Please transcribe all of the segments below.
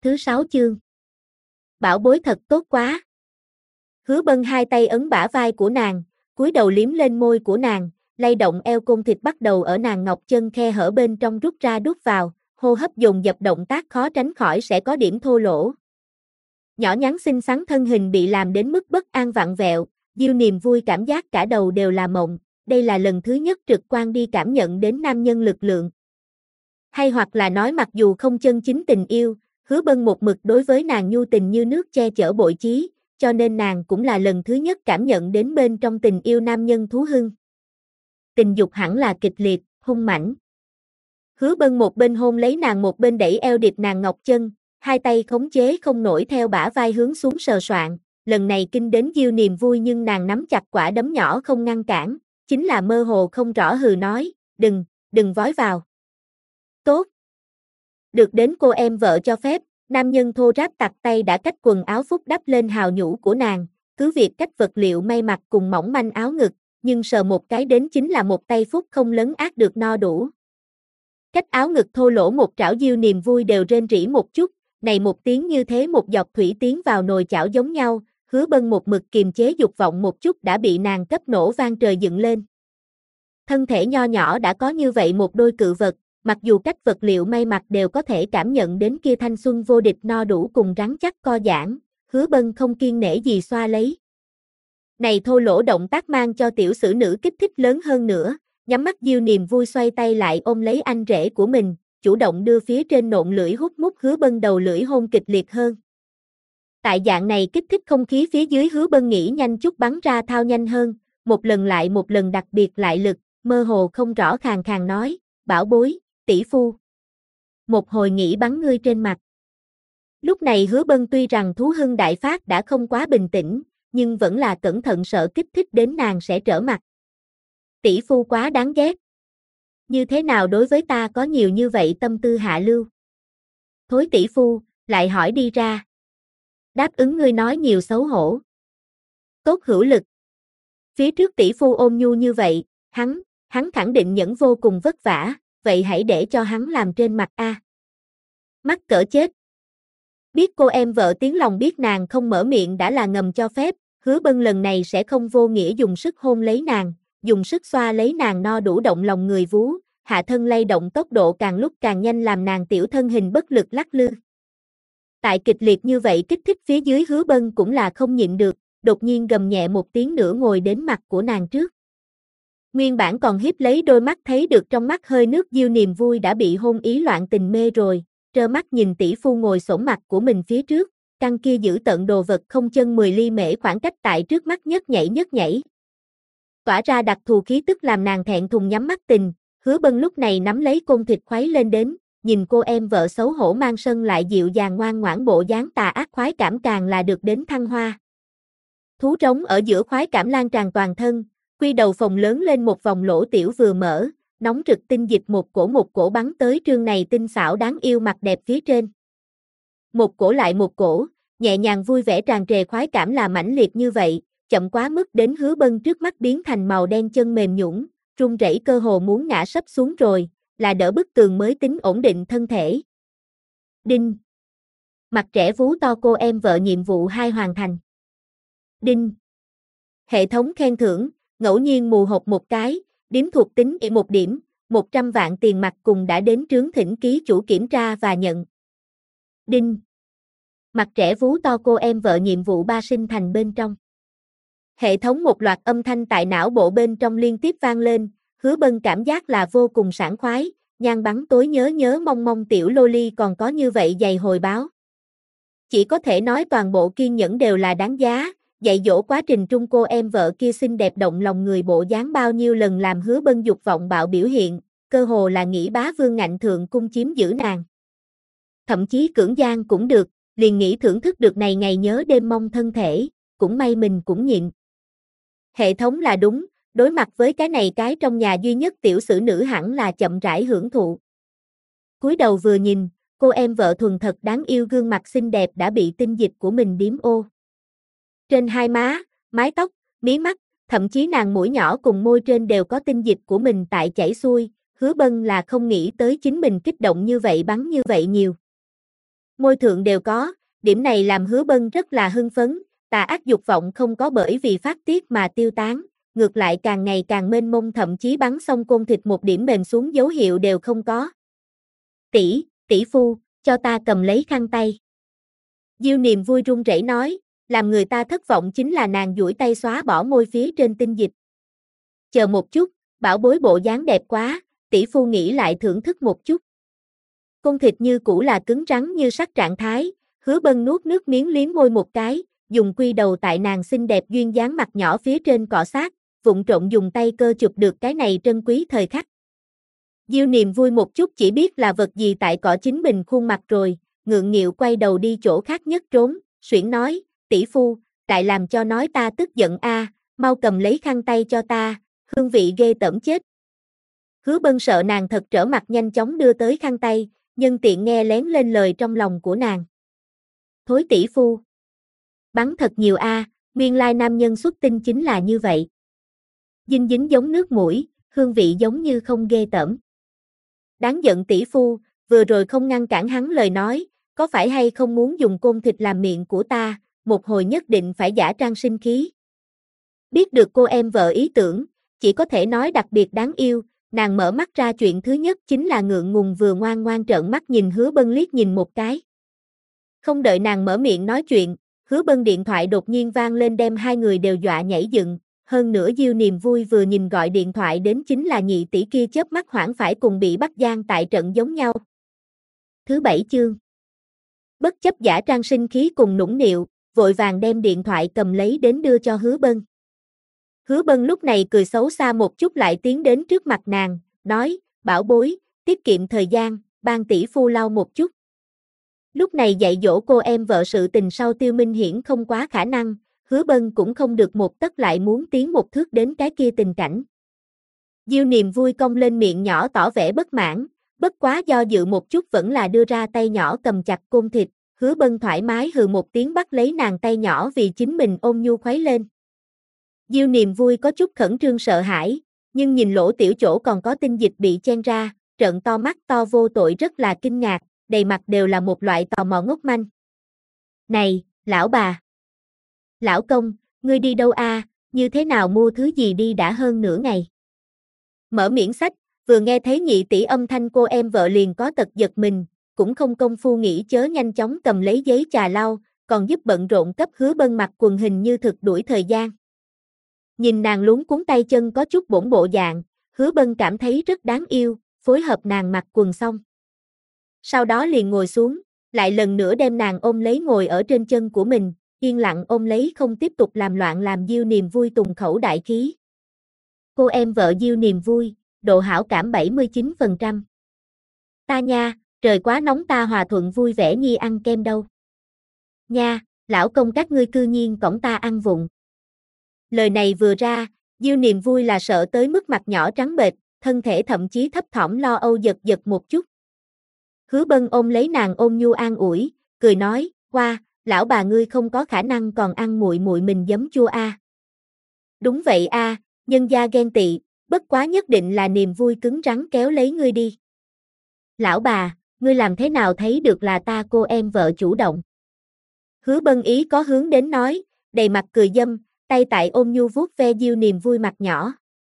thứ 6 chương. Bảo bối thật tốt quá. Hứa Bân hai tay ấn bả vai của nàng, cúi đầu liếm lên môi của nàng, lay động eo côn thịt bắt đầu ở nàng ngọc chân khe hở bên trong rút ra đút vào, hô hấp dồn dập động tác khó tránh khỏi sẽ có điểm thô lỗ. Nhỏ nhắn xinh xắn thân hình bị làm đến mức bất an vặn vẹo, Diêu niềm vui cảm giác cả đầu đều là mộng, đây là lần thứ nhất trực quan đi cảm nhận đến nam nhân lực lượng. Hay hoặc là nói mặc dù không chân chính tình yêu, Hứa Bân một mực đối với nàng nhu tình như nước che chở bội chí, cho nên nàng cũng là lần thứ nhất cảm nhận đến bên trong tình yêu nam nhân thú hưng. Tình dục hẳn là kịch liệt, hung mãnh. Hứa Bân một bên hôn lấy nàng một bên đẩy eo điệp nàng ngọc chân, hai tay khống chế không nổi theo bả vai hướng xuống sờ soạng, lần này kinh đến Diêu niềm vui nhưng nàng nắm chặt quả đấm nhỏ không ngăn cản, chính là mơ hồ không rõ hừ nói, đừng vói vào. Tốt. Được đến cô em vợ cho phép, nam nhân thô ráp tặc tay đã cách quần áo phúc đắp lên hào nhũ của nàng, cứ việc cách vật liệu may mặc cùng mỏng manh áo ngực, nhưng sờ một cái đến chính là một tay phúc không lấn át được no đủ. Cách áo ngực thô lỗ một trảo Diêu niềm vui đều rên rỉ một chút, này một tiếng như thế một giọt thủy tiến vào nồi chảo giống nhau, Hứa Bân một mực kiềm chế dục vọng một chút đã bị nàng cấp nổ vang trời dựng lên. Thân thể nho nhỏ đã có như vậy một đôi cự vật, mặc dù cách vật liệu may mặc đều có thể cảm nhận đến kia thanh xuân vô địch no đủ cùng rắn chắc co giãn, Hứa Bân không kiêng nể gì xoa lấy. Này thô lỗ động tác mang cho tiểu sử nữ kích thích lớn hơn nữa, nhắm mắt Diêu niềm vui xoay tay lại ôm lấy anh rể của mình, chủ động đưa phía trên nộn lưỡi hút mút Hứa Bân đầu lưỡi hôn kịch liệt hơn. Tại dạng này kích thích không khí phía dưới Hứa Bân nghĩ nhanh chút bắn ra thao nhanh hơn, một lần lại một lần đặc biệt lại lực, mơ hồ không rõ khàn khàn nói, bảo bối, tỷ phu. Một hồi nghĩ bắn ngươi trên mặt. Lúc này Hứa Bân tuy rằng thú hưng đại phát đã không quá bình tĩnh, nhưng vẫn là cẩn thận sợ kích thích đến nàng sẽ trở mặt. Tỷ phu quá đáng ghét. Như thế nào đối với ta có nhiều như vậy tâm tư hạ lưu? Thối tỷ phu, lại hỏi đi ra. Đáp ứng ngươi nói nhiều xấu hổ. Tốt hữu lực. Phía trước tỷ phu ôn nhu như vậy, hắn khẳng định nhẫn vô cùng vất vả, vậy hãy để cho hắn làm trên mặt a. Mắc cỡ chết. Biết cô em vợ tiếng lòng biết nàng không mở miệng đã là ngầm cho phép, Hứa Bân lần này sẽ không vô nghĩa dùng sức hôn lấy nàng, dùng sức xoa lấy nàng no đủ động lòng người vú, hạ thân lay động tốc độ càng lúc càng nhanh làm nàng tiểu thân hình bất lực lắc lư. Tại kịch liệt như vậy kích thích phía dưới Hứa Bân cũng là không nhịn được, đột nhiên gầm nhẹ một tiếng nữa ngồi đến mặt của nàng trước. Nguyên bản còn hiếp lấy đôi mắt thấy được trong mắt hơi nước Diêu niềm vui đã bị hôn ý loạn tình mê rồi, trơ mắt nhìn tỷ phu ngồi xổm mặt của mình phía trước, căn kia giữ tận đồ vật không chân 10 ly mễ khoảng cách tại trước mắt nhất nhảy. Tỏa ra đặc thù khí tức làm nàng thẹn thùng nhắm mắt tình, Hứa Bân lúc này nắm lấy côn thịt khuấy lên đến, nhìn cô em vợ xấu hổ mang sân lại dịu dàng ngoan ngoãn bộ dáng tà ác khoái cảm càng là được đến thăng hoa. Thú trống ở giữa khoái cảm lan tràn toàn thân, quy đầu phồng lớn lên một vòng lỗ tiểu vừa mở, nóng rực tinh dịch một cổ bắn tới trương này tinh xảo đáng yêu mặt đẹp phía trên. Một cổ lại một cổ, nhẹ nhàng vui vẻ tràn trề khoái cảm là mãnh liệt như vậy, chậm quá mức đến Hứa Bân trước mắt biến thành màu đen chân mềm nhũn, run rẩy cơ hồ muốn ngã sấp xuống rồi, là đỡ bức tường mới tính ổn định thân thể. Đinh. Mặt trẻ vú to cô em vợ nhiệm vụ 2 hoàn thành. Đinh. Hệ thống khen thưởng, ngẫu nhiên mù hộp một cái, điểm thuộc tính y 1 điểm, 100 vạn tiền mặt cùng đã đến trướng thỉnh ký chủ kiểm tra và nhận. Đinh. Mặt trẻ vú to cô em vợ nhiệm vụ 3 sinh thành bên trong. Hệ thống một loạt âm thanh tại não bộ bên trong liên tiếp vang lên, Hứa Bân cảm giác là vô cùng sảng khoái, nhan bắn tối nhớ mong tiểu loli còn có như vậy dày hồi báo. Chỉ có thể nói toàn bộ kiên nhẫn đều là đáng giá, dạy dỗ quá trình trung cô em vợ kia xinh đẹp động lòng người bộ dáng bao nhiêu lần làm Hứa Bân dục vọng bạo biểu hiện, cơ hồ là nghĩ bá vương ngạnh thượng cung chiếm giữ nàng. Thậm chí cưỡng gian cũng được, liền nghĩ thưởng thức được này ngày nhớ đêm mong thân thể, cũng may mình cũng nhịn. Hệ thống là đúng, đối mặt với cái này cái trong nhà duy nhất tiểu sử nữ hẳn là chậm rãi hưởng thụ. Cúi đầu vừa nhìn, cô em vợ thuần thật đáng yêu gương mặt xinh đẹp đã bị tinh dịch của mình điếm ô. Trên hai má, mái tóc, mí mắt, thậm chí nàng mũi nhỏ cùng môi trên đều có tinh dịch của mình tại chảy xuôi, Hứa Bân là không nghĩ tới chính mình kích động như vậy bắn như vậy nhiều. môi thượng đều có, điểm này làm Hứa Bân rất là hưng phấn, tà ác dục vọng không có bởi vì phát tiết mà tiêu tán, ngược lại càng ngày càng mênh mông, thậm chí bắn xong côn thịt một điểm mềm xuống dấu hiệu đều không có. Tỷ phu, cho ta cầm lấy khăn tay. Diêu Niềm Vui run rẩy nói, làm người ta thất vọng chính là nàng duỗi tay xóa bỏ môi phía trên tinh dịch. Chờ một chút, bảo bối bộ dáng đẹp quá, tỷ phu nghĩ lại thưởng thức một chút. Côn thịt như cũ là cứng rắn như sắt trạng thái, Hứa Bân nuốt nước miếng liếm môi một cái, dùng quy đầu tại nàng xinh đẹp duyên dáng mặt nhỏ phía trên cọ sát, vụng trộn dùng tay cơ chụp được cái này trân quý thời khắc. Diêu Niềm Vui một chút chỉ biết là vật gì tại cọ chính mình khuôn mặt rồi, ngượng nghịu quay đầu đi chỗ khác nhất trốn, xuyển nói, tỷ phu, lại làm cho nói ta tức giận a, mau cầm lấy khăn tay cho ta, hương vị ghê tởm chết. Hứa Bân sợ nàng thật trở mặt nhanh chóng đưa tới khăn tay, nhân tiện nghe lén lên lời trong lòng của nàng. Thối tỷ phu. Bắn thật nhiều a, nguyên lai nam nhân xuất tinh chính là như vậy. Dinh dính giống nước mũi, hương vị giống như không ghê tởm. Đáng giận tỷ phu, vừa rồi không ngăn cản hắn lời nói, có phải hay không muốn dùng côn thịt làm miệng của ta, một hồi nhất định phải giả trang sinh khí. Biết được cô em vợ ý tưởng, chỉ có thể nói đặc biệt đáng yêu, nàng mở mắt ra chuyện thứ nhất chính là ngượng ngùng vừa ngoan ngoan trợn mắt nhìn Hứa Bân liếc nhìn một cái. Không đợi nàng mở miệng nói chuyện, Hứa Bân điện thoại đột nhiên vang lên đem hai người đều dọa nhảy dựng, hơn nữa Diêu Niềm Vui vừa nhìn gọi điện thoại đến chính là nhị tỷ kia chớp mắt hoảng phải cùng bị bắt giam tại trận giống nhau. Thứ 7 chương. Bất chấp giả trang sinh khí cùng nũng nịu, vội vàng đem điện thoại cầm lấy đến đưa cho Hứa Bân. Hứa Bân lúc này cười xấu xa một chút lại tiến đến trước mặt nàng, nói, bảo bối, tiết kiệm thời gian, ban tỷ phu lau một chút. Lúc này dạy dỗ cô em vợ sự tình sau Tiêu Minh Hiển không quá khả năng, Hứa Bân cũng không được một tấc lại muốn tiến một thước đến cái kia tình cảnh. Diêu Niềm Vui cong lên miệng nhỏ tỏ vẻ bất mãn, bất quá do dự một chút vẫn là đưa ra tay nhỏ cầm chặt côn thịt, Hứa Bân thoải mái hừ một tiếng bắt lấy nàng tay nhỏ vì chính mình ôm nhu khuấy lên. Diêu Niềm Vui có chút khẩn trương sợ hãi, nhưng nhìn lỗ tiểu chỗ còn có tinh dịch bị chen ra, trợn to mắt to vô tội rất là kinh ngạc, đầy mặt đều là một loại tò mò ngốc manh. Này, lão bà! Lão công, ngươi đi đâu a? Như thế nào mua thứ gì đi đã hơn nửa ngày? Mở miệng sách, vừa nghe thấy nhị tỷ âm thanh cô em vợ liền có tật giật mình, cũng không công phu nghĩ chớ nhanh chóng cầm lấy giấy trà lau, còn giúp bận rộn cấp Hứa Bân mặc quần hình như thực đuổi thời gian. Nhìn nàng luống cuống tay chân có chút bổng bộ dạng, Hứa Bân cảm thấy rất đáng yêu, phối hợp nàng mặc quần xong. Sau đó liền ngồi xuống, lại lần nữa đem nàng ôm lấy ngồi ở trên chân của mình, yên lặng ôm lấy không tiếp tục làm loạn làm Diêu Niềm Vui tùng khẩu đại khí. Cô em vợ Diêu Niềm Vui, độ hảo cảm 79%. Ta nha, trời quá nóng ta hòa thuận vui vẻ nhi ăn kem đâu. Nha, lão công các ngươi cư nhiên cõng ta ăn vụng. Lời này vừa ra, Diêu Niềm Vui là sợ tới mức mặt nhỏ trắng bệch, thân thể thậm chí thấp thỏm lo âu giật giật một chút. Hứa Bân ôm lấy nàng ôm nhu an ủi, cười nói, qua, lão bà ngươi không có khả năng còn ăn muội muội mình giấm chua a. Đúng vậy a, nhân gia ghen tị, bất quá nhất định là Niềm Vui cứng rắn kéo lấy ngươi đi. Lão bà, ngươi làm thế nào thấy được là ta cô em vợ chủ động? Hứa Bân ý có hướng đến nói, đầy mặt cười dâm, tay tại ôm nhu vuốt ve Diêu Niềm Vui mặt nhỏ.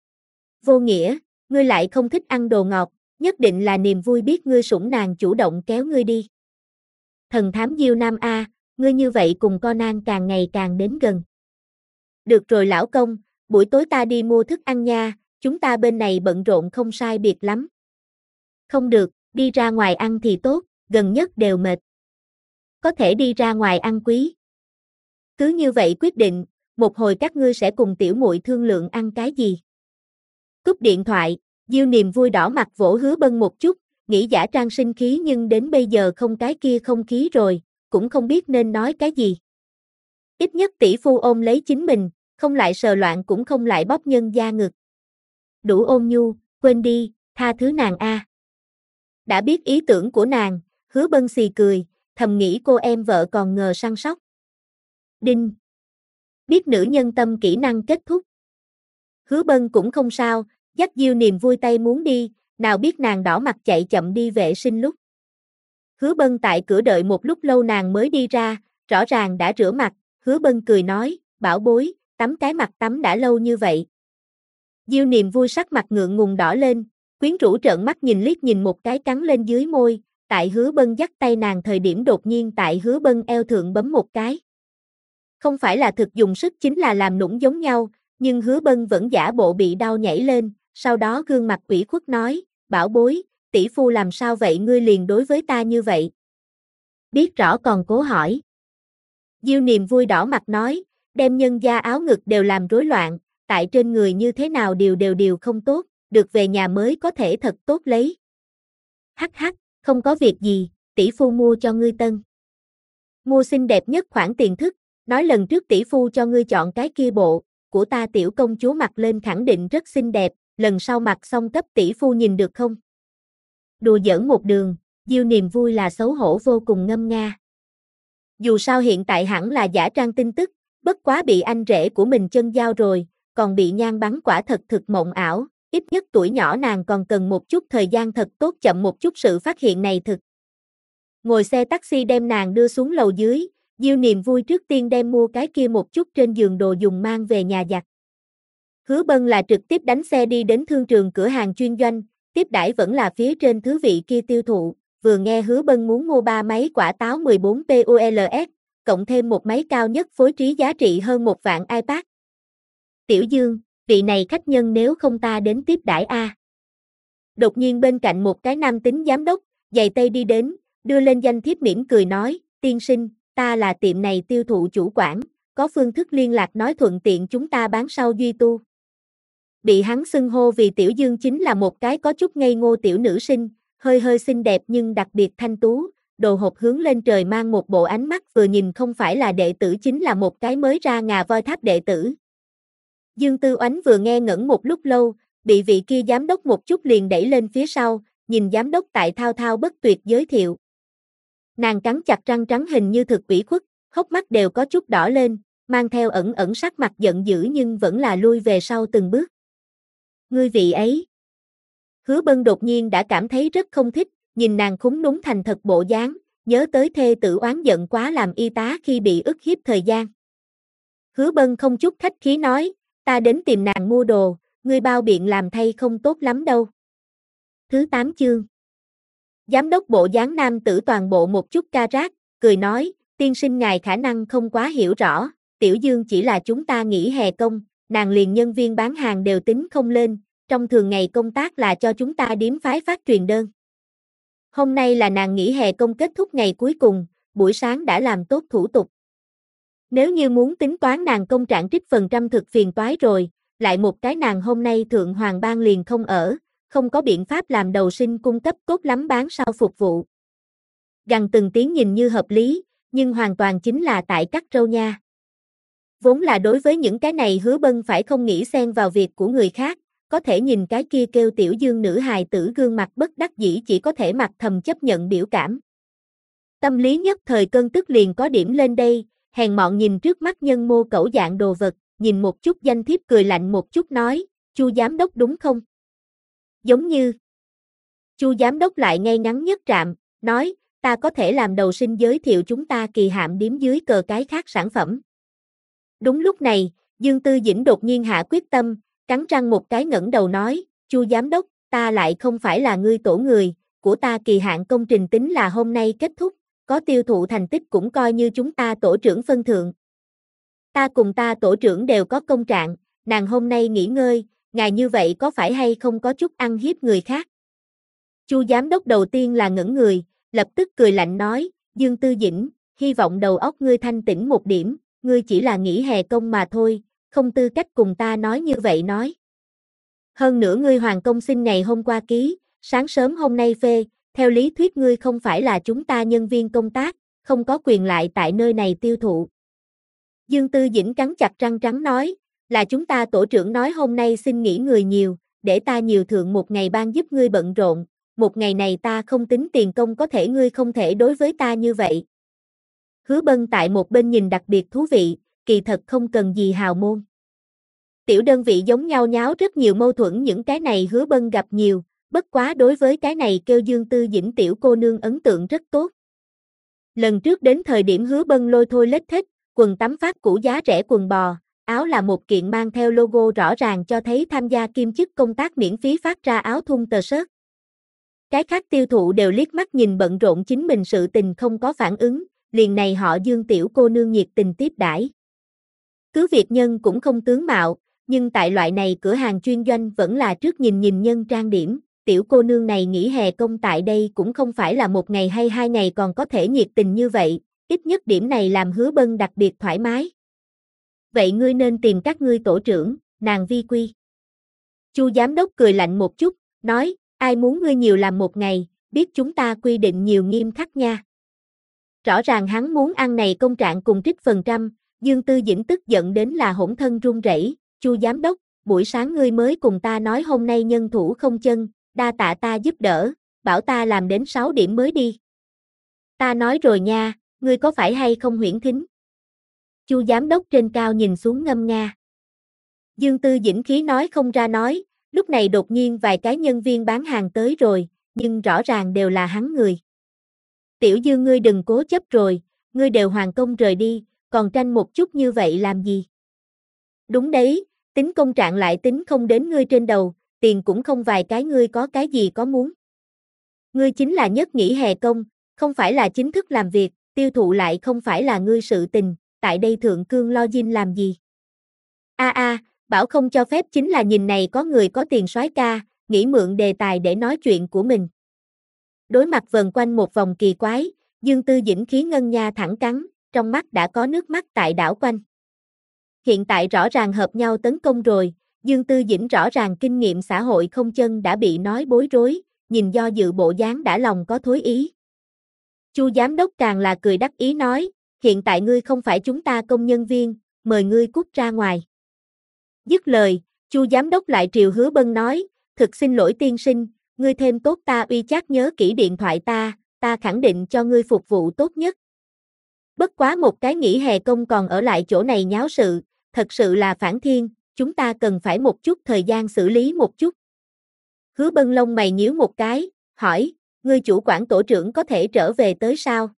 Vô nghĩa, ngươi lại không thích ăn đồ ngọt, nhất định là Niềm Vui biết ngươi sủng nàng chủ động kéo ngươi đi. Thần thám Diêu Nam a, ngươi như vậy cùng Conan càng ngày càng đến gần. Được rồi lão công, buổi tối ta đi mua thức ăn nha, chúng ta bên này bận rộn không sai biệt lắm. Không được, đi ra ngoài ăn thì tốt, gần nhất đều mệt. Có thể đi ra ngoài ăn quý. Cứ như vậy quyết định, một hồi các ngươi sẽ cùng tiểu muội thương lượng ăn cái gì. Cúp điện thoại, Diêu Niềm Vui đỏ mặt vỗ Hứa Bân một chút, nghĩ giả trang sinh khí nhưng đến bây giờ không cái kia không khí rồi, cũng không biết nên nói cái gì. Ít nhất tỷ phu ôm lấy chính mình, không lại sờ loạn cũng không lại bóp nhân da ngực. Đủ ôn nhu, quên đi, tha thứ nàng a. Đã biết ý tưởng của nàng, Hứa Bân xì cười, thầm nghĩ cô em vợ còn ngờ săn sóc. Đinh. Biết nữ nhân tâm kỹ năng kết thúc. Hứa Bân cũng không sao, dắt Diêu Niềm Vui tay muốn đi, nào biết nàng đỏ mặt chạy chậm đi vệ sinh lúc. Hứa Bân tại cửa đợi một lúc lâu nàng mới đi ra, rõ ràng đã rửa mặt, Hứa Bân cười nói, bảo bối, tắm cái mặt tắm đã lâu như vậy. Diêu Niệm Vui sắc mặt ngượng ngùng đỏ lên, quyến rũ trợn mắt nhìn liếc nhìn một cái cắn lên dưới môi, tại Hứa Bân dắt tay nàng thời điểm đột nhiên tại Hứa Bân eo thượng bấm một cái. Không phải là thực dùng sức chính là làm nũng giống nhau, nhưng Hứa Bân vẫn giả bộ bị đau nhảy lên, sau đó gương mặt ủy khuất nói, bảo bối, tỷ phu làm sao vậy ngươi liền đối với ta như vậy? Biết rõ còn cố hỏi. Diêu Niệm Vui đỏ mặt nói, đem nhân gia áo ngực đều làm rối loạn, tại trên người như thế nào đều không tốt, được về nhà mới có thể thật tốt lấy. Hắc hắc, không có việc gì, tỷ phu mua cho ngươi tân. Mua xinh đẹp nhất khoản tiền thức, nói lần trước tỷ phu cho ngươi chọn cái kia bộ, của ta tiểu công chúa mặc lên khẳng định rất xinh đẹp, lần sau mặc xong cấp tỷ phu nhìn được không? Đùa giỡn một đường, Diêu Niệm Vui là xấu hổ vô cùng ngâm nga. Dù sao hiện tại hẳn là giả trang tin tức, bất quá bị anh rể của mình chân giao rồi, còn bị nhan bắn quả thật thực mộng ảo, ít nhất tuổi nhỏ nàng còn cần một chút thời gian thật tốt chậm một chút sự phát hiện này thực. Ngồi xe taxi đem nàng đưa xuống lầu dưới, Diêu Niệm Vui trước tiên đem mua cái kia một chút trên giường đồ dùng mang về nhà giặt. Hứa Bân là trực tiếp đánh xe đi đến thương trường cửa hàng chuyên doanh, tiếp đãi vẫn là phía trên thứ vị kia tiêu thụ, vừa nghe Hứa Bân muốn mua 3 máy quả táo 14 POLS, cộng thêm một máy cao nhất phối trí giá trị hơn 1 vạn iPad. Tiểu Dương, vị này khách nhân nếu không ta đến tiếp đãi a. Đột nhiên bên cạnh một cái nam tính giám đốc, giày tây đi đến, đưa lên danh thiếp mỉm cười nói, tiên sinh, ta là tiệm này tiêu thụ chủ quản, có phương thức liên lạc nói thuận tiện chúng ta bán sau duy tu. Bị hắn xưng hô vì Tiểu Dương chính là một cái có chút ngây ngô tiểu nữ sinh, hơi xinh đẹp nhưng đặc biệt thanh tú, đồ hộp hướng lên trời mang một bộ ánh mắt vừa nhìn không phải là đệ tử chính là một cái mới ra ngà voi tháp đệ tử. Dương Tư Oánh vừa nghe ngẩn một lúc lâu, bị vị kia giám đốc một chút liền đẩy lên phía sau, nhìn giám đốc tại thao thao bất tuyệt giới thiệu. Nàng cắn chặt răng trắng hình như thực ủy khuất, hốc mắt đều có chút đỏ lên, mang theo ẩn sắc mặt giận dữ nhưng vẫn là lui về sau từng bước. Ngươi vị ấy. Hứa Bân đột nhiên đã cảm thấy rất không thích, nhìn nàng khúng núng thành thật bộ dáng, nhớ tới thê tử oán giận quá làm y tá khi bị ức hiếp thời gian. Hứa Bân không chút khách khí nói, ta đến tìm nàng mua đồ, ngươi bao biện làm thay không tốt lắm đâu. Thứ 8 chương. Giám đốc bộ dáng nam tử toàn bộ một chút ca rác, cười nói, tiên sinh ngài khả năng không quá hiểu rõ, Tiểu Dương chỉ là chúng ta nghỉ hè công, nàng liền nhân viên bán hàng đều tính không lên, trong thường ngày công tác là cho chúng ta điếm phái phát truyền đơn. Hôm nay là nàng nghỉ hè công kết thúc ngày cuối cùng, buổi sáng đã làm tốt thủ tục. Nếu như muốn tính toán nàng công trạng trích phần trăm thực phiền toái rồi, lại một cái nàng hôm nay thượng hoàng ban liền không ở, không có biện pháp làm đầu sinh cung cấp tốt lắm bán sau phục vụ. Gằn từng tiếng nhìn như hợp lý, nhưng hoàn toàn chính là tại cắt râu nha. Vốn là đối với những cái này Hứa Bân phải không nghĩ xen vào việc của người khác, có thể nhìn cái kia kêu Tiểu Dương nữ hài tử gương mặt bất đắc dĩ chỉ có thể mặt thầm chấp nhận biểu cảm. Tâm lý nhất thời cơn tức liền có điểm lên đây, hèn mọn nhìn trước mắt nhân mô cẩu dạng đồ vật, nhìn một chút danh thiếp cười lạnh một chút nói, Chu giám đốc đúng không? Giống như. Chu giám đốc lại ngay ngắn nhất trạm, nói, ta có thể làm đầu sinh giới thiệu chúng ta kỳ hạm điếm dưới cờ cái khác sản phẩm. Đúng lúc này, Dương Tư Dĩnh đột nhiên hạ quyết tâm, cắn răng một cái ngẩng đầu nói, Chu giám đốc, ta lại không phải là ngươi tổ người, của ta kỳ hạn công trình tính là hôm nay kết thúc, có tiêu thụ thành tích cũng coi như chúng ta tổ trưởng phân thượng. Ta cùng ta tổ trưởng đều có công trạng, nàng hôm nay nghỉ ngơi, ngài như vậy có phải hay không có chút ăn hiếp người khác? Chu giám đốc đầu tiên là ngẩn người, lập tức cười lạnh nói, Dương Tư Dĩnh, hy vọng đầu óc ngươi thanh tĩnh một điểm, ngươi chỉ là nghỉ hè công mà thôi, không tư cách cùng ta nói như vậy nói. Hơn nữa ngươi hoàng công xin ngày hôm qua ký, sáng sớm hôm nay phê, theo lý thuyết ngươi không phải là chúng ta nhân viên công tác, không có quyền lại tại nơi này tiêu thụ. Dương Tư Dĩnh cắn chặt răng trắng nói, là chúng ta tổ trưởng nói hôm nay xin nghỉ người nhiều, để ta nhiều thượng một ngày ban giúp ngươi bận rộn, một ngày này ta không tính tiền công có thể ngươi không thể đối với ta như vậy. Hứa Bân tại một bên nhìn đặc biệt thú vị, kỳ thật không cần gì hào môn. Tiểu đơn vị giống nhau nháo rất nhiều mâu thuẫn những cái này Hứa Bân gặp nhiều, bất quá đối với cái này kêu Dương Tư Dĩnh tiểu cô nương ấn tượng rất tốt. Lần trước đến thời điểm Hứa Bân lôi thôi lết thết, quần tắm phát cũ giá rẻ quần bò, áo là một kiện mang theo logo rõ ràng cho thấy tham gia kiêm chức công tác miễn phí phát ra áo thun tờ sớt. Cái khác tiêu thụ đều liếc mắt nhìn bận rộn chính mình sự tình không có phản ứng, liền này họ Dương tiểu cô nương nhiệt tình tiếp đãi. Cứ việc nhân cũng không tướng mạo, nhưng tại loại này cửa hàng chuyên doanh vẫn là trước nhìn nhân trang điểm, tiểu cô nương này nghỉ hè công tại đây cũng không phải là một ngày hay 2 ngày còn có thể nhiệt tình như vậy, ít nhất điểm này làm Hứa Bân đặc biệt thoải mái. Vậy ngươi nên tìm các ngươi tổ trưởng, nàng vi quy. Chu giám đốc cười lạnh một chút, nói, ai muốn ngươi nhiều làm một ngày, biết chúng ta quy định nhiều nghiêm khắc nha. Rõ ràng hắn muốn ăn này công trạng cùng trích phần trăm, Dương Tư Dĩnh tức giận đến là hỗn thân run rẩy. Chu giám đốc, buổi sáng ngươi mới cùng ta nói hôm nay nhân thủ không chân, đa tạ ta giúp đỡ, bảo ta làm đến 6 điểm mới đi. Ta nói rồi nha, ngươi có phải hay không huyễn thính? Chu giám đốc trên cao nhìn xuống ngâm nga. Dương Tư Dĩnh khí nói không ra nói, lúc này đột nhiên vài cái nhân viên bán hàng tới rồi, nhưng rõ ràng đều là hắn người. Tiểu Dương ngươi đừng cố chấp rồi, ngươi đều hoàn công rời đi, còn tranh một chút như vậy làm gì? Đúng đấy, tính công trạng lại tính không đến ngươi trên đầu, tiền cũng không vài cái ngươi có cái gì có muốn. Ngươi chính là nhất nghỉ hè công, không phải là chính thức làm việc, tiêu thụ lại không phải là ngươi sự tình, tại đây thượng cương lo dinh làm gì? Bảo không cho phép chính là nhìn này có người có tiền soái ca, nghĩ mượn đề tài để nói chuyện của mình. Đối mặt vần quanh một vòng kỳ quái, Dương Tư Dĩnh khí ngân nha thẳng cắn, trong mắt đã có nước mắt tại đảo quanh. Hiện tại rõ ràng hợp nhau tấn công rồi, Dương Tư Dĩnh rõ ràng kinh nghiệm xã hội không chân đã bị nói bối rối, nhìn do dự bộ dáng đã lòng có thối ý. Chu giám đốc càng là cười đắc ý nói, hiện tại ngươi không phải chúng ta công nhân viên, mời ngươi cút ra ngoài. Dứt lời, Chu giám đốc lại triều Hứa Bân nói, thực xin lỗi tiên sinh, ngươi thêm tốt ta uy chắc nhớ kỹ điện thoại ta khẳng định cho ngươi phục vụ tốt nhất. Bất quá một cái nghỉ hè công còn ở lại chỗ này nháo sự, thật sự là phản thiên, chúng ta cần phải một chút thời gian xử lý một chút. Hứa Bân lông mày nhíu một cái, hỏi, ngươi chủ quản tổ trưởng có thể trở về tới sao?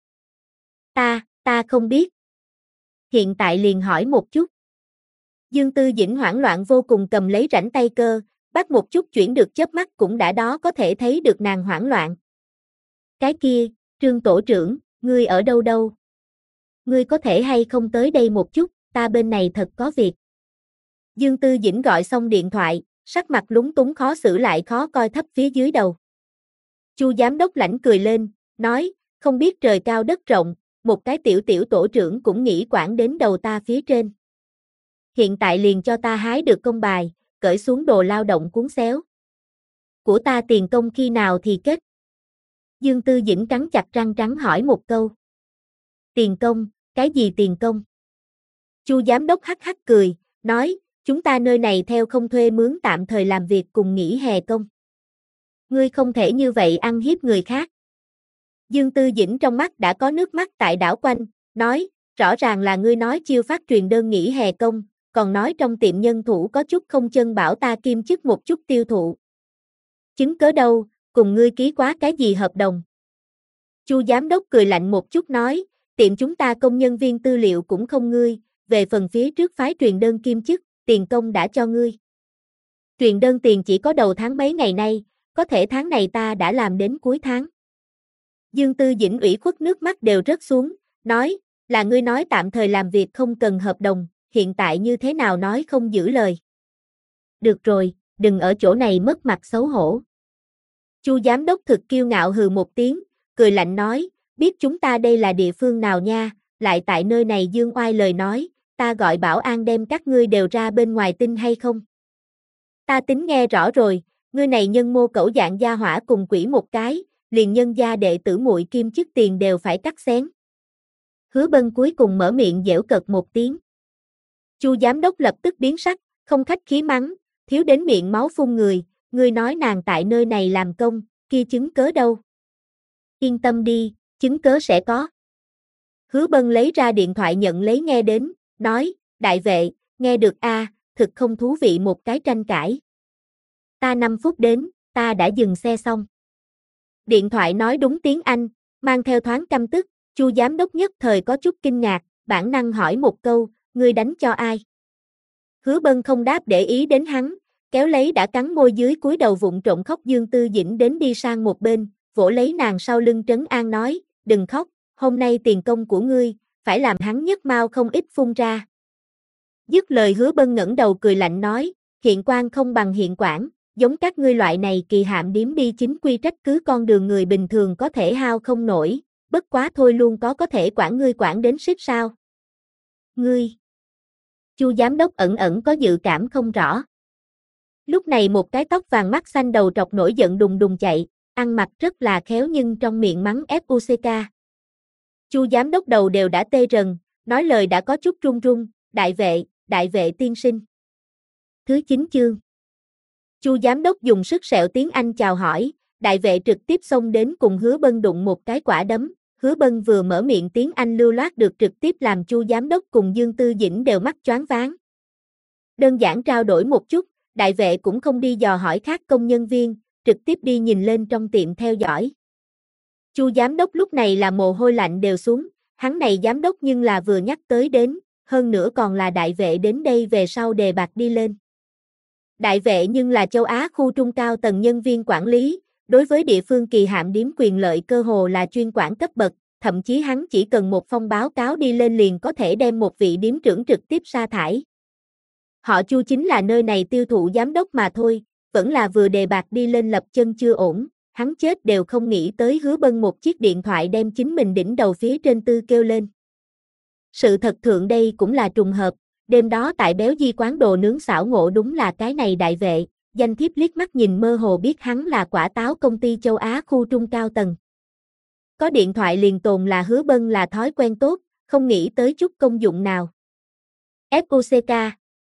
Ta không biết. Hiện tại liền hỏi một chút. Dương Tư Dĩnh hoảng loạn vô cùng cầm lấy rảnh tay cơ, bắt một chút chuyển được chớp mắt cũng đã đó có thể thấy được nàng hoảng loạn. Cái kia, Trương tổ trưởng, ngươi ở đâu đâu? Ngươi có thể hay không tới đây một chút, ta bên này thật có việc. Dương Tư Dĩnh gọi xong điện thoại, sắc mặt lúng túng khó xử lại khó coi thấp phía dưới đầu. Chu giám đốc lãnh cười lên, nói, không biết trời cao đất rộng, một cái tiểu tổ trưởng cũng nghĩ quản đến đầu ta phía trên. Hiện tại liền cho ta hái được công bài, cởi xuống đồ lao động cuốn xéo. Của ta tiền công khi nào thì kết? Dương Tư Dĩnh cắn chặt răng trắng hỏi một câu. Tiền công, cái gì tiền công? Chu giám đốc hắc hắc cười, nói, chúng ta nơi này theo không thuê mướn tạm thời làm việc cùng nghỉ hè công. Ngươi không thể như vậy ăn hiếp người khác. Dương Tư Dĩnh trong mắt đã có nước mắt tại đảo quanh, nói, rõ ràng là ngươi nói chiêu phát truyền đơn nghỉ hè công, còn nói trong tiệm nhân thủ có chút không chân bảo ta kiêm chức một chút tiêu thụ. Chứng cớ đâu, cùng ngươi ký quá cái gì hợp đồng? Chu giám đốc cười lạnh một chút nói, tiệm chúng ta công nhân viên tư liệu cũng không ngươi, về phần phía trước phái truyền đơn kiêm chức, tiền công đã cho ngươi. Truyền đơn tiền chỉ có đầu tháng mấy ngày nay, có thể tháng này ta đã làm đến cuối tháng. Dương Tư Dĩnh ủy khuất nước mắt đều rớt xuống, nói, là ngươi nói tạm thời làm việc không cần hợp đồng, hiện tại như thế nào nói không giữ lời. Được rồi, đừng ở chỗ này mất mặt xấu hổ. Chu giám đốc thực kiêu ngạo hừ một tiếng, cười lạnh nói, biết chúng ta đây là địa phương nào nha, lại tại nơi này dương oai lời nói, ta gọi bảo an đem các ngươi đều ra bên ngoài tin hay không? Ta tính nghe rõ rồi, ngươi này nhân mô cẩu dạng gia hỏa cùng quỷ một cái, liền nhân gia đệ tử muội kim chức tiền đều phải cắt xén. Hứa Bân cuối cùng mở miệng giễu cợt một tiếng. Chu giám đốc lập tức biến sắc, không khách khí mắng, thiếu đến miệng máu phun người, ngươi nói nàng tại nơi này làm công, kia chứng cớ đâu? Yên tâm đi, chứng cớ sẽ có. Hứa Bân lấy ra điện thoại nhận lấy nghe đến, nói, đại vệ, nghe được a, thực không thú vị một cái tranh cãi. Ta 5 phút đến, ta đã dừng xe xong. Điện thoại nói đúng tiếng Anh, mang theo thoáng căm tức, Chu giám đốc nhất thời có chút kinh ngạc, bản năng hỏi một câu, ngươi đánh cho ai? Hứa Bân không đáp để ý đến hắn, kéo lấy đã cắn môi dưới cúi đầu vụng trộm khóc Dương Tư Dĩnh đến đi sang một bên, vỗ lấy nàng sau lưng trấn an nói, đừng khóc, hôm nay tiền công của ngươi, phải làm hắn nhất mau không ít phun ra. Dứt lời Hứa Bân ngẩng đầu cười lạnh nói, hiện quan không bằng hiện quản, giống các ngươi loại này kỳ hạm điếm đi chính quy trách cứ con đường người bình thường có thể hao không nổi, bất quá thôi luôn có thể quản ngươi quản đến xích sao. Ngươi. Chu giám đốc ẩn ẩn có dự cảm không rõ. Lúc này một cái tóc vàng mắt xanh đầu trọc nổi giận đùng đùng chạy, ăn mặc rất là khéo nhưng trong miệng mắng FUCK. Chu giám đốc đầu đều đã tê rần, nói lời đã có chút run run, đại vệ tiên sinh. Thứ 9 chương. Chu giám đốc dùng sức sẹo tiếng Anh chào hỏi, đại vệ trực tiếp xông đến cùng Hứa Bân đụng một cái quả đấm, Hứa Bân vừa mở miệng tiếng Anh lưu loát được trực tiếp làm Chu giám đốc cùng Dương Tư Dĩnh đều mắt choáng váng. Đơn giản trao đổi một chút, đại vệ cũng không đi dò hỏi khác công nhân viên, trực tiếp đi nhìn lên trong tiệm theo dõi. Chu giám đốc lúc này là mồ hôi lạnh đều xuống, hắn này giám đốc nhưng là vừa nhắc tới đến, hơn nữa còn là đại vệ đến đây về sau đề bạt đi lên. Đại vệ nhưng là châu Á khu trung cao tầng nhân viên quản lý, đối với địa phương kỳ hạm điếm quyền lợi cơ hồ là chuyên quản cấp bậc, thậm chí hắn chỉ cần một phong báo cáo đi lên liền có thể đem một vị điếm trưởng trực tiếp sa thải. Họ Chu chính là nơi này tiêu thụ giám đốc mà thôi, vẫn là vừa đề bạt đi lên lập chân chưa ổn, hắn chết đều không nghĩ tới Hứa Bân một chiếc điện thoại đem chính mình đỉnh đầu phía trên tư kêu lên. Sự thật thượng đây cũng là trùng hợp, đêm đó tại Béo Di quán đồ nướng xảo ngộ đúng là cái này đại vệ, danh thiếp liếc mắt nhìn mơ hồ biết hắn là quả táo công ty châu Á khu trung cao tầng. Có điện thoại liền tồn là Hứa Bân là thói quen tốt, không nghĩ tới chút công dụng nào. FUCK.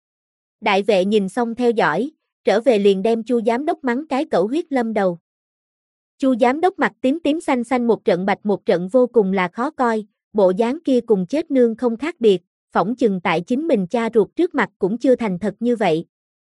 Đại vệ nhìn xong theo dõi, trở về liền đem Chu giám đốc mắng cái cẩu huyết lâm đầu. Chu giám đốc mặt tím tím xanh xanh một trận bạch một trận vô cùng là khó coi, bộ dáng kia cùng chết nương không khác biệt, phỏng chừng tại chính mình cha ruột trước mặt cũng chưa thành thật như vậy.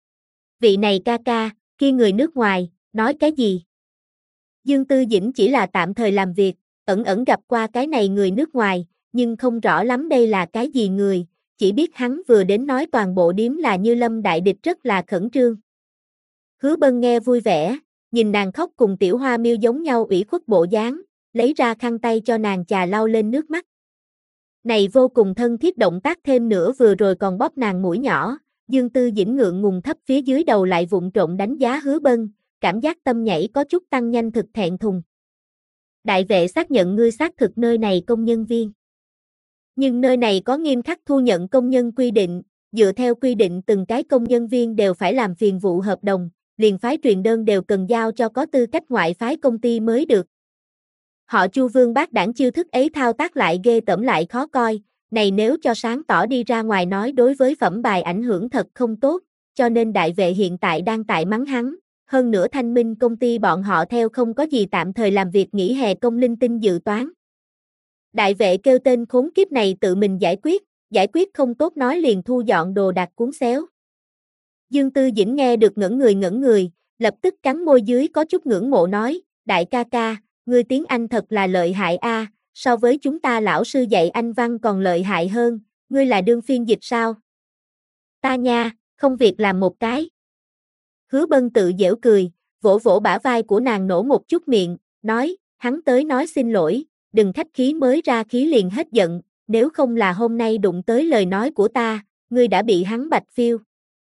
Vị này ca ca, kia người nước ngoài, nói cái gì? Dương Tư Dĩnh chỉ là tạm thời làm việc, ẩn ẩn gặp qua cái này người nước ngoài, nhưng không rõ lắm đây là cái gì người, chỉ biết hắn vừa đến nói toàn bộ điếm là như lâm đại địch rất là khẩn trương. Hứa Bân nghe vui vẻ, nhìn nàng khóc cùng tiểu hoa miêu giống nhau ủy khuất bộ dáng, lấy ra khăn tay cho nàng chà lau lên nước mắt. Này vô cùng thân thiết động tác thêm nữa vừa rồi còn bóp nàng mũi nhỏ, Dương Tư Dĩnh ngượng ngùng thấp phía dưới đầu lại vụng trộn đánh giá Hứa Bân, cảm giác tâm nhảy có chút tăng nhanh thực thẹn thùng. Đại vệ xác nhận ngươi xác thực nơi này công nhân viên. Nhưng nơi này có nghiêm khắc thu nhận công nhân quy định, dựa theo quy định từng cái công nhân viên đều phải làm phiền vụ hợp đồng, liền phái truyền đơn đều cần giao cho có tư cách ngoại phái công ty mới được. Họ Chu Vương bác đảng chiêu thức ấy thao tác lại ghê tởm lại khó coi, này nếu cho sáng tỏ đi ra ngoài nói đối với phẩm bài ảnh hưởng thật không tốt, cho nên đại vệ hiện tại đang tại mắng hắn, hơn nữa Thanh Minh công ty bọn họ theo không có gì tạm thời làm việc nghỉ hè công linh tinh dự toán. Đại vệ kêu tên khốn kiếp này tự mình giải quyết không tốt nói liền thu dọn đồ đạc cuốn xéo. Dương Tư Dĩnh nghe được ngẩn người, lập tức cắn môi dưới có chút ngưỡng mộ nói, đại ca ca, ngươi tiếng Anh thật là lợi hại a, so với chúng ta lão sư dạy Anh văn còn lợi hại hơn, ngươi là đương phiên dịch sao? Ta nha, không việc làm một cái. Hứa Bân tự giễu cười, vỗ vỗ bả vai của nàng nổ một chút miệng, nói, hắn tới nói xin lỗi, đừng khách khí mới ra khí liền hết giận, nếu không là hôm nay đụng tới lời nói của ta, ngươi đã bị hắn bạch phiêu.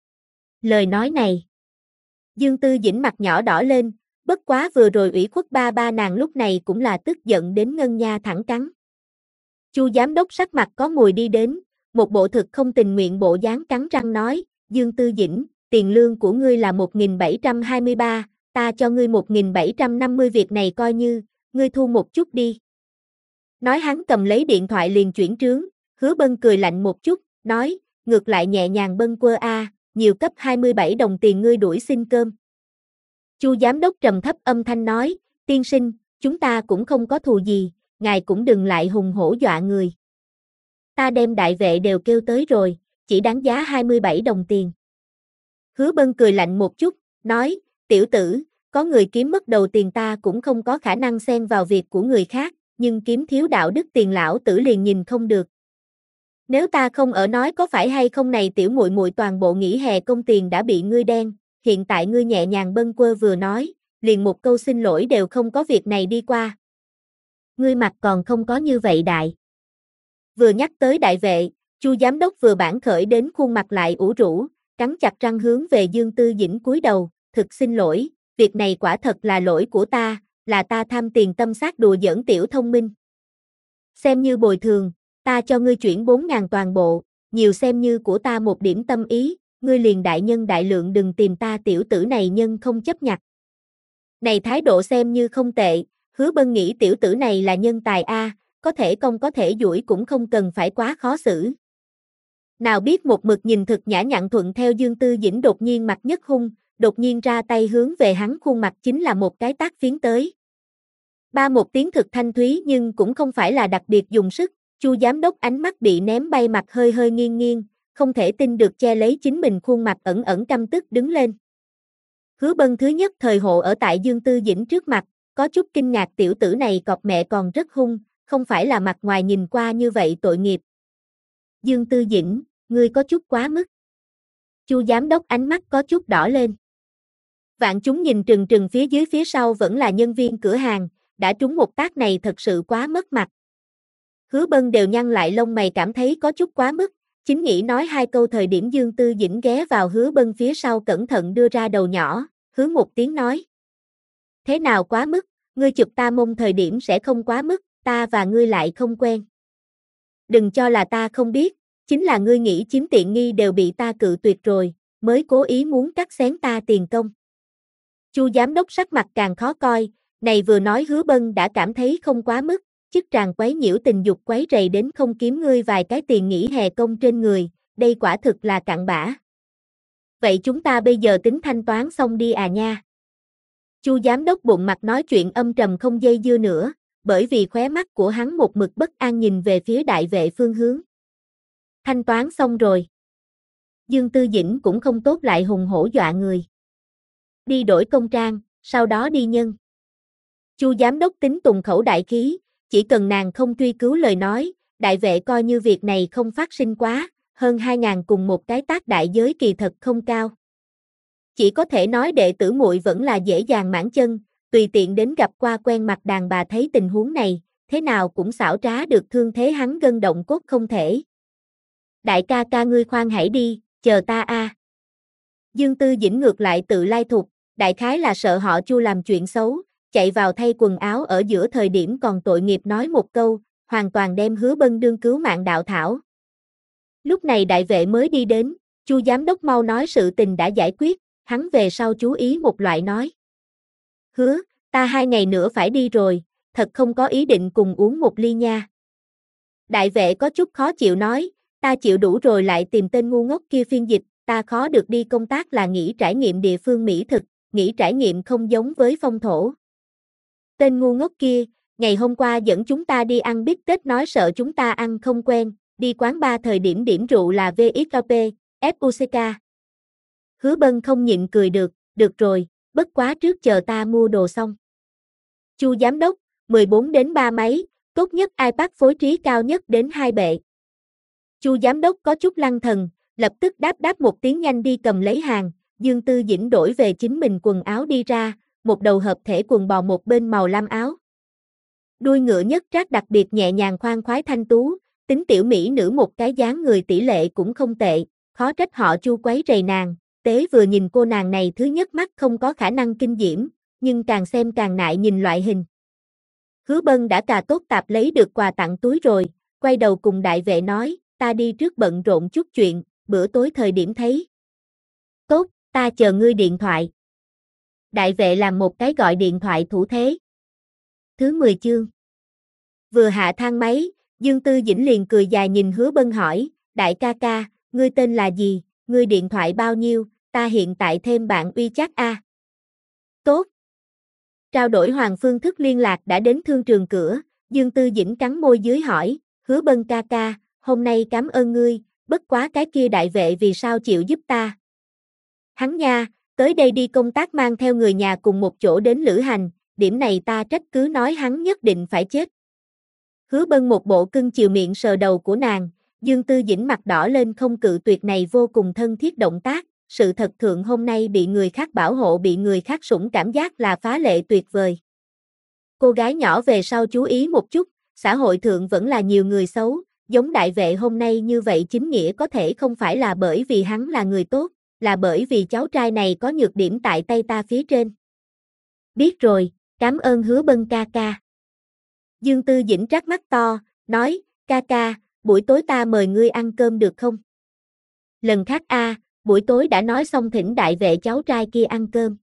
Lời nói này. Dương Tư Dĩnh mặt nhỏ đỏ lên, bất quá vừa rồi ủy khuất ba nàng lúc này cũng là tức giận đến ngân nha thẳng cắn. Chu giám đốc sắc mặt có mùi đi đến, một bộ thực không tình nguyện bộ dáng cắn răng nói, Dương Tư Dĩnh, tiền lương của ngươi là 1.723, ta cho ngươi 1.750 việc này coi như, ngươi thu một chút đi. Nói hắn cầm lấy điện thoại liền chuyển trướng, Hứa Bân cười lạnh một chút, nói, ngược lại nhẹ nhàng bâng quơ a, nhiều cấp 27 đồng tiền ngươi đuổi xin cơm. Chu giám đốc trầm thấp âm thanh nói, tiên sinh, chúng ta cũng không có thù gì, ngài cũng đừng lại hùng hổ dọa người. Ta đem đại vệ đều kêu tới rồi, chỉ đáng giá 27 đồng tiền. Hứa Bân cười lạnh một chút, nói, tiểu tử, có người kiếm mất đầu tiền ta cũng không có khả năng xen vào việc của người khác, nhưng kiếm thiếu đạo đức tiền lão tử liền nhìn không được. Nếu ta không ở nói có phải hay không này tiểu muội muội toàn bộ nghỉ hè công tiền đã bị ngươi đen, hiện tại ngươi nhẹ nhàng bâng quơ vừa nói, liền một câu xin lỗi đều không có việc này đi qua. Ngươi mặt còn không có như vậy đại. Vừa nhắc tới đại vệ, Chu giám đốc vừa bản khởi đến khuôn mặt lại ủ rũ, cắn chặt răng hướng về Dương Tư Dĩnh cúi đầu, thực xin lỗi, việc này quả thật là lỗi của ta, là ta tham tiền tâm sát đùa giỡn tiểu thông minh. Xem như bồi thường, ta cho ngươi chuyển 4.000 toàn bộ, nhiều xem như của ta một điểm tâm ý, ngươi liền đại nhân đại lượng đừng tìm ta tiểu tử này nhân không chấp nhặt. Này thái độ xem như không tệ, Hứa Bân nghĩ tiểu tử này là nhân tài a, có thể công có thể duỗi cũng không cần phải quá khó xử. Nào biết một mực nhìn thực nhã nhặn thuận theo Dương Tư Dĩnh đột nhiên mặt nhất hung, đột nhiên ra tay hướng về hắn khuôn mặt chính là một cái tát phiến tới. Ba một tiếng thực thanh thúy nhưng cũng không phải là đặc biệt dùng sức, Chu giám đốc ánh mắt bị ném bay mặt hơi hơi nghiêng nghiêng, không thể tin được che lấy chính mình khuôn mặt ẩn ẩn căm tức đứng lên. Hứa Bân thứ nhất thời hộ ở tại Dương Tư Dĩnh trước mặt, có chút kinh ngạc tiểu tử này cọp mẹ còn rất hung, không phải là mặt ngoài nhìn qua như vậy tội nghiệp. Dương Tư Dĩnh, ngươi có chút quá mức. Chu giám đốc ánh mắt có chút đỏ lên. Vạn chúng nhìn trừng trừng phía dưới phía sau vẫn là nhân viên cửa hàng, đã trúng một tát này thật sự quá mất mặt. Hứa Bân đều nhăn lại lông mày cảm thấy có chút quá mức, chính nghĩ nói hai câu thời điểm Dương Tư Dĩnh ghé vào Hứa Bân phía sau cẩn thận đưa ra đầu nhỏ, hứa một tiếng nói. Thế nào quá mức, ngươi chụp ta mông thời điểm sẽ không quá mức, ta và ngươi lại không quen. Đừng cho là ta không biết, chính là ngươi nghĩ chiếm tiện nghi đều bị ta cự tuyệt rồi, mới cố ý muốn cắt xén ta tiền công. Chu giám đốc sắc mặt càng khó coi, này vừa nói Hứa Bân đã cảm thấy không quá mức, chức tràng quấy nhiễu tình dục quấy rầy đến không kiếm ngươi vài cái tiền nghỉ hè công trên người, đây quả thực là cặn bã. Vậy chúng ta bây giờ tính thanh toán xong đi à nha. Chu giám đốc bụng mặt nói chuyện âm trầm không dây dưa nữa, bởi vì khóe mắt của hắn một mực bất an nhìn về phía đại vệ phương hướng. Thanh toán xong rồi. Dương Tư Dĩnh cũng không tốt lại hùng hổ dọa người. Đi đổi công trang, sau đó đi nhân. Chu giám đốc tính tùng khẩu đại khí, chỉ cần nàng không truy cứu lời nói, đại vệ coi như việc này không phát sinh quá, hơn 2.000 cùng một cái tác đại giới kỳ thật không cao. Chỉ có thể nói đệ tử muội vẫn là dễ dàng mãn chân, tùy tiện đến gặp qua quen mặt đàn bà thấy tình huống này, thế nào cũng xảo trá được thương thế hắn gân động cốt không thể. Đại ca ca ngươi khoan hãy đi, chờ ta a. Dương Tư Dĩnh ngược lại tự lai thục, đại khái là sợ họ Chu làm chuyện xấu, chạy vào thay quần áo ở giữa thời điểm còn tội nghiệp nói một câu, hoàn toàn đem Hứa Bân đương cứu mạng đạo thảo. Lúc này đại vệ mới đi đến, Chu giám đốc mau nói sự tình đã giải quyết, hắn về sau chú ý một loại nói. Hứa, ta 2 ngày nữa phải đi rồi, thật không có ý định cùng uống một ly nha. Đại vệ có chút khó chịu nói, ta chịu đủ rồi lại tìm tên ngu ngốc kia phiên dịch, ta khó được đi công tác là nghỉ trải nghiệm địa phương mỹ thực, nghỉ trải nghiệm không giống với phong thổ. Tên ngu ngốc kia, ngày hôm qua dẫn chúng ta đi ăn bít tết nói sợ chúng ta ăn không quen, đi quán bar thời điểm điểm rượu là VXOP, FUCK. Hứa Bân không nhịn cười được rồi, bất quá trước chờ ta mua đồ xong. Chu giám đốc, 14 đến 3 máy, tốt nhất iPad phối trí cao nhất đến 2 bệ. Chu giám đốc có chút lăng thần, lập tức đáp một tiếng nhanh đi cầm lấy hàng, Dương Tư Dĩnh đổi về chính mình quần áo đi ra, một đầu hợp thể quần bò một bên màu lam áo. Đuôi ngựa nhất trác đặc biệt nhẹ nhàng khoan khoái thanh tú, tính tiểu mỹ nữ một cái dáng người tỷ lệ cũng không tệ, khó trách họ Chu quấy rầy nàng. Tế vừa nhìn cô nàng này thứ nhất mắt không có khả năng kinh diễm, nhưng càng xem càng nại nhìn loại hình. Hứa Bân đã cà tốt tạp lấy được quà tặng túi rồi, quay đầu cùng đại vệ nói, ta đi trước bận rộn chút chuyện, bữa tối thời điểm thấy. Tốt, ta chờ ngươi điện thoại. Đại vệ làm một cái gọi điện thoại thủ thế. Thứ 10 chương. Vừa hạ thang máy, Dương Tư Dĩnh liền cười dài nhìn Hứa Bân hỏi, đại ca ca, ngươi tên là gì, ngươi điện thoại bao nhiêu, ta hiện tại thêm bạn WeChat a. Tốt. Trao đổi hoàng phương thức liên lạc đã đến thương trường cửa, Dương Tư Dĩnh cắn môi dưới hỏi, Hứa Bân ca ca, hôm nay cảm ơn ngươi, bất quá cái kia đại vệ vì sao chịu giúp ta. Hắn nha, tới đây đi công tác mang theo người nhà cùng một chỗ đến lữ hành, điểm này ta trách cứ nói hắn nhất định phải chết. Hứa Bân một bộ cưng chiều miệng sờ đầu của nàng, Dương Tư Dĩnh mặt đỏ lên không cự tuyệt này vô cùng thân thiết động tác, sự thật thượng hôm nay bị người khác bảo hộ bị người khác sủng cảm giác là phá lệ tuyệt vời. Cô gái nhỏ về sau chú ý một chút, xã hội thượng vẫn là nhiều người xấu, giống đại vệ hôm nay như vậy chính nghĩa có thể không phải là bởi vì hắn là người tốt, là bởi vì cháu trai này có nhược điểm tại tay ta phía trên. Biết rồi, cảm ơn Hứa Bân ca ca. Dương Tư Dĩnh trác mắt to, nói, ca ca, buổi tối ta mời ngươi ăn cơm được không? Lần khác buổi tối đã nói xong thỉnh đại vệ cháu trai kia ăn cơm.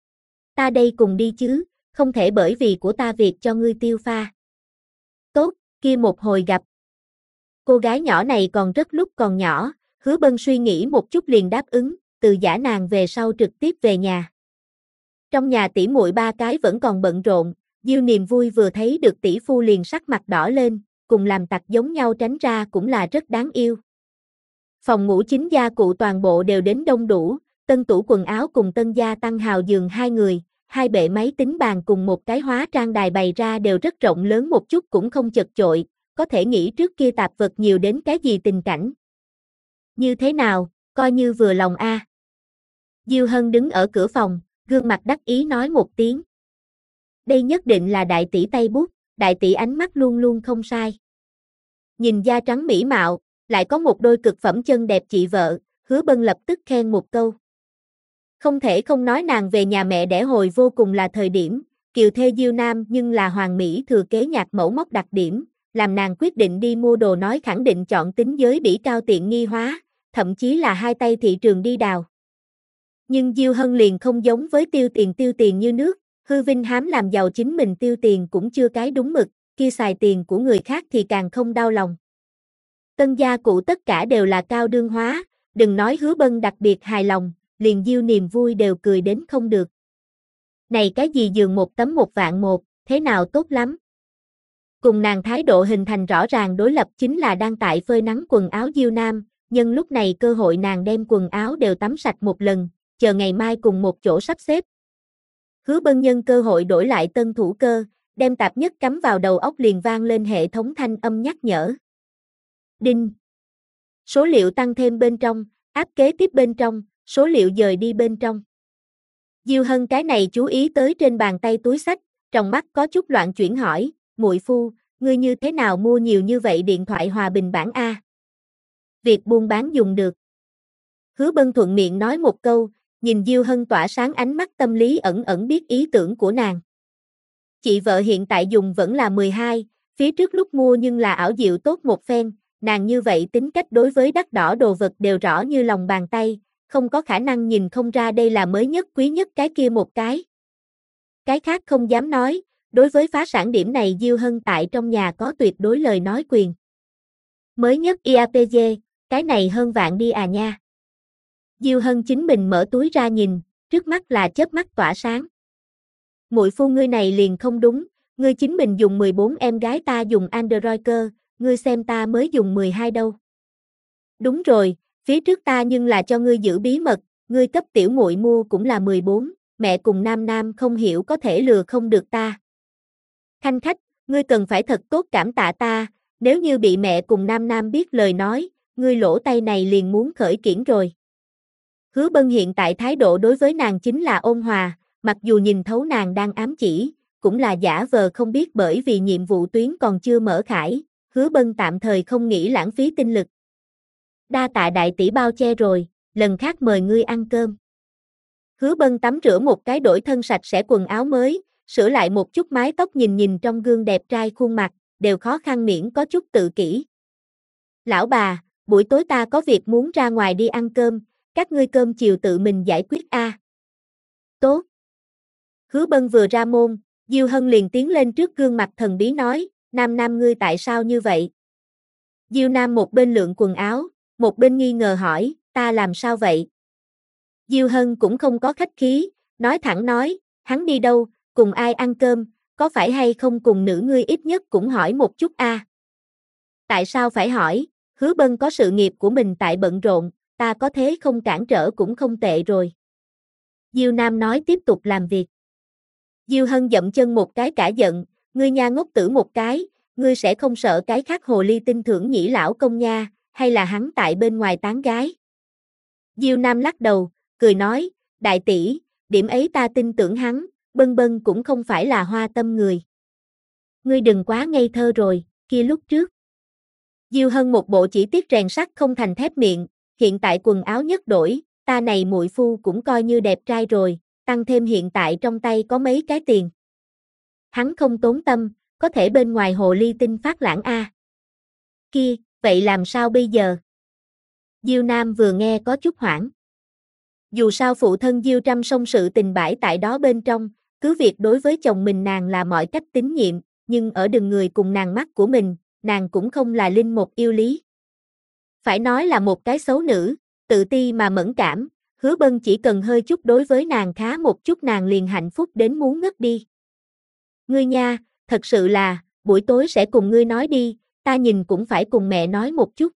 Ta đây cùng đi chứ, không thể bởi vì của ta việc cho ngươi tiêu pha. Tốt, kia một hồi gặp. Cô gái nhỏ này còn rất lúc còn nhỏ, Hứa Bân suy nghĩ một chút liền đáp ứng, từ giã nàng về sau trực tiếp về nhà. Trong nhà tỷ muội ba cái vẫn còn bận rộn, Diêu Niềm Vui vừa thấy được tỷ phu liền sắc mặt đỏ lên, cùng làm tặc giống nhau tránh ra cũng là rất đáng yêu. Phòng ngủ chính gia cụ toàn bộ đều đến đông đủ, tân tủ quần áo cùng tân gia tăng hào giường hai người, hai bệ máy tính bàn cùng một cái hóa trang đài bày ra đều rất rộng lớn một chút cũng không chật chội, có thể nghĩ trước kia tạp vật nhiều đến cái gì tình cảnh. Như thế nào, coi như vừa lòng a. Diêu Hân đứng ở cửa phòng, gương mặt đắc ý nói một tiếng. Đây nhất định là đại tỷ tay bút, đại tỷ ánh mắt luôn luôn không sai. Nhìn da trắng mỹ mạo, lại có một đôi cực phẩm chân đẹp chị vợ, Hứa Bân lập tức khen một câu. Không thể không nói nàng về nhà mẹ đẻ hồi vô cùng là thời điểm, kiều thê diêu nam nhưng là hoàng mỹ thừa kế nhạc mẫu mốc đặc điểm, làm nàng quyết định đi mua đồ nói khẳng định chọn tính giới bỉ cao tiện nghi hóa, thậm chí là hai tay thị trường đi đào. Nhưng Diêu Hân liền không giống với tiêu tiền như nước, hư vinh hám làm giàu chính mình tiêu tiền cũng chưa cái đúng mực, kia xài tiền của người khác thì càng không đau lòng. Tân gia cụ tất cả đều là cao đương hóa, đừng nói Hứa Bân đặc biệt hài lòng, liền Diêu Niềm Vui đều cười đến không được. Này cái gì giường một tấm 1.100.000, thế nào tốt lắm. Cùng nàng thái độ hình thành rõ ràng đối lập chính là đang tại phơi nắng quần áo Diêu Nam, nhân lúc này cơ hội nàng đem quần áo đều tắm sạch một lần, chờ ngày mai cùng một chỗ sắp xếp. Hứa Bân nhân cơ hội đổi lại tân thủ cơ, đem tạp nhất cắm vào đầu óc liền vang lên hệ thống thanh âm nhắc nhở. Đinh. Số liệu tăng thêm bên trong, áp kế tiếp bên trong, số liệu dời đi bên trong. Diêu Hân cái này chú ý tới trên bàn tay túi xách, trong mắt có chút loạn chuyển hỏi, muội phu, ngươi như thế nào mua nhiều như vậy điện thoại hòa bình bản A? Việc buôn bán dùng được. Hứa Bân thuận miệng nói một câu, nhìn Diêu Hân tỏa sáng ánh mắt tâm lý ẩn ẩn biết ý tưởng của nàng. Chị vợ hiện tại dùng vẫn là 12, phía trước lúc mua nhưng là ảo diệu tốt một phen, nàng như vậy tính cách đối với đắt đỏ đồ vật đều rõ như lòng bàn tay, không có khả năng nhìn không ra đây là mới nhất quý nhất cái kia một cái. Cái khác không dám nói, đối với phá sản điểm này Diêu Hân tại trong nhà có tuyệt đối lời nói quyền. Mới nhất IAPG, cái này hơn vạn đi à nha. Diêu Hân chính mình mở túi ra nhìn, trước mắt là chớp mắt tỏa sáng. Muội phu ngươi này liền không đúng, ngươi chính mình dùng 14 em gái ta dùng Android cơ, ngươi xem ta mới dùng 12 đâu. Đúng rồi, phía trước ta nhưng là cho ngươi giữ bí mật, ngươi cấp tiểu muội mua cũng là 14, mẹ cùng Nam Nam không hiểu có thể lừa không được ta. Khanh khách, ngươi cần phải thật tốt cảm tạ ta, nếu như bị mẹ cùng Nam Nam biết lời nói, ngươi lỗ tay này liền muốn khởi kiển rồi. Hứa Bân hiện tại thái độ đối với nàng chính là ôn hòa, mặc dù nhìn thấu nàng đang ám chỉ, cũng là giả vờ không biết bởi vì nhiệm vụ tuyến còn chưa mở khải, Hứa Bân tạm thời không nghĩ lãng phí tinh lực. Đa tạ đại tỷ bao che rồi, lần khác mời ngươi ăn cơm. Hứa Bân tắm rửa một cái đổi thân sạch sẽ quần áo mới, sửa lại một chút mái tóc nhìn nhìn trong gương đẹp trai khuôn mặt, đều khó khăn miễn có chút tự kỷ. Lão bà, buổi tối ta có việc muốn ra ngoài đi ăn cơm, các ngươi cơm chiều tự mình giải quyết a. Tốt. Hứa Bân vừa ra môn, Diêu Hân liền tiến lên trước gương mặt thần bí nói, Nam Nam ngươi tại sao như vậy? Diêu Nam một bên lượn quần áo, một bên nghi ngờ hỏi, ta làm sao vậy? Diêu Hân cũng không có khách khí, nói thẳng nói, hắn đi đâu, cùng ai ăn cơm, có phải hay không cùng nữ ngươi ít nhất cũng hỏi một chút a. Tại sao phải hỏi, Hứa Bân có sự nghiệp của mình tại bận rộn, ta có thế không cản trở cũng không tệ rồi. Diêu Nam nói tiếp tục làm việc. Diêu Hân dậm chân một cái cả giận, ngươi nha ngốc tử một cái, ngươi sẽ không sợ cái khác hồ ly tinh thưởng nhĩ lão công nha, hay là hắn tại bên ngoài tán gái. Diêu Nam lắc đầu, cười nói, đại tỷ, điểm ấy ta tin tưởng hắn, Bân Bân cũng không phải là hoa tâm người. Ngươi đừng quá ngây thơ rồi, kia lúc trước. Diêu Hân một bộ chỉ tiếc rèn sắt không thành thép miệng, hiện tại quần áo nhất đổi, ta này muội phu cũng coi như đẹp trai rồi, tăng thêm hiện tại trong tay có mấy cái tiền. Hắn không tốn tâm, có thể bên ngoài hồ ly tinh phát lãng a. Kia, vậy làm sao bây giờ? Diêu Nam vừa nghe có chút hoảng. Dù sao phụ thân Diêu Trâm song sự tình bãi tại đó bên trong, cứ việc đối với chồng mình nàng là mọi cách tín nhiệm, nhưng ở đường người cùng nàng mắt của mình, nàng cũng không là linh một yêu lý. Phải nói là một cái xấu nữ, tự ti mà mẫn cảm, Hứa Bân chỉ cần hơi chút đối với nàng khá một chút nàng liền hạnh phúc đến muốn ngất đi. Ngươi nha, thật sự là, buổi tối sẽ cùng ngươi nói đi, ta nhìn cũng phải cùng mẹ nói một chút.